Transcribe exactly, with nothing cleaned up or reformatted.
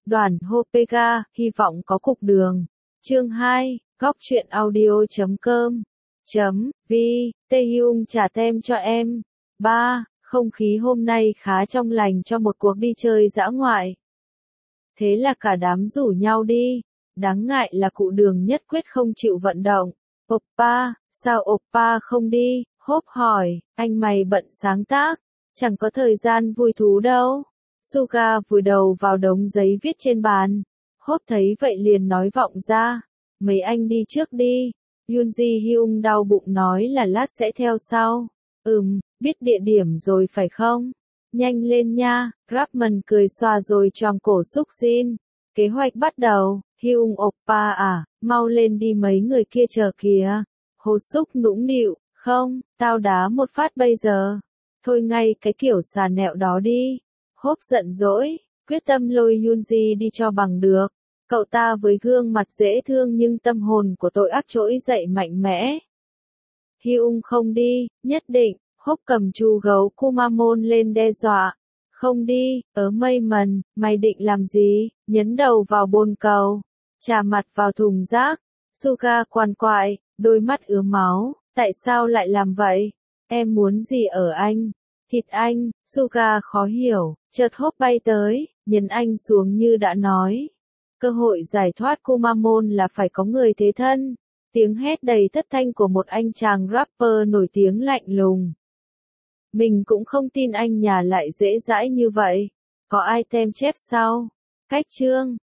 Đoàn Hopega, hy vọng có cục đường. Chương hai, góc truyện audio.com. Chấm, vi, Taehyung trả tem cho em. ba. Không khí hôm nay khá trong lành cho một cuộc đi chơi dã ngoại. Thế là cả đám rủ nhau đi. Đáng ngại là cụ Đường nhất quyết không chịu vận động. Oppa, sao Oppa không đi? Hope hỏi, anh mày bận sáng tác, chẳng có thời gian vui thú đâu. Suga vùi đầu vào đống giấy viết trên bàn. Hope thấy vậy liền nói vọng ra, mấy anh đi trước đi. Yoon Ji Hyung đau bụng nói là lát sẽ theo sau. Ừm, biết địa điểm rồi phải không? Nhanh lên nha. Rapman cười xòa rồi choàng cổ Suk Jin. Kế hoạch bắt đầu. Hyung Oppa à, mau lên đi mấy người kia chờ kìa. Hồ Suk nũng nịu, không, tao đá một phát bây giờ. Thôi ngay cái kiểu xà nẹo đó đi. Hope giận dỗi, quyết tâm lôi Yoonji đi cho bằng được. Cậu ta với gương mặt dễ thương nhưng tâm hồn của tội ác trỗi dậy mạnh mẽ. Hyung không đi, nhất định. Hope cầm chú gấu Kumamon lên đe dọa. Không đi, ớ mây mần, mày định làm gì? Nhấn đầu vào bồn cầu, chà mặt vào thùng rác. Suga quằn quại, đôi mắt ứa máu. Tại sao lại làm vậy? Em muốn gì ở anh? Thịt anh. Suga khó hiểu, chợt Hope bay tới, nhấn anh xuống như đã nói. Cơ hội giải thoát Kumamon là phải có người thế thân. Tiếng hét đầy thất thanh của một anh chàng rapper nổi tiếng lạnh lùng. Mình cũng không tin anh nhà lại dễ dãi như vậy. Có item chép sau. Cách chương.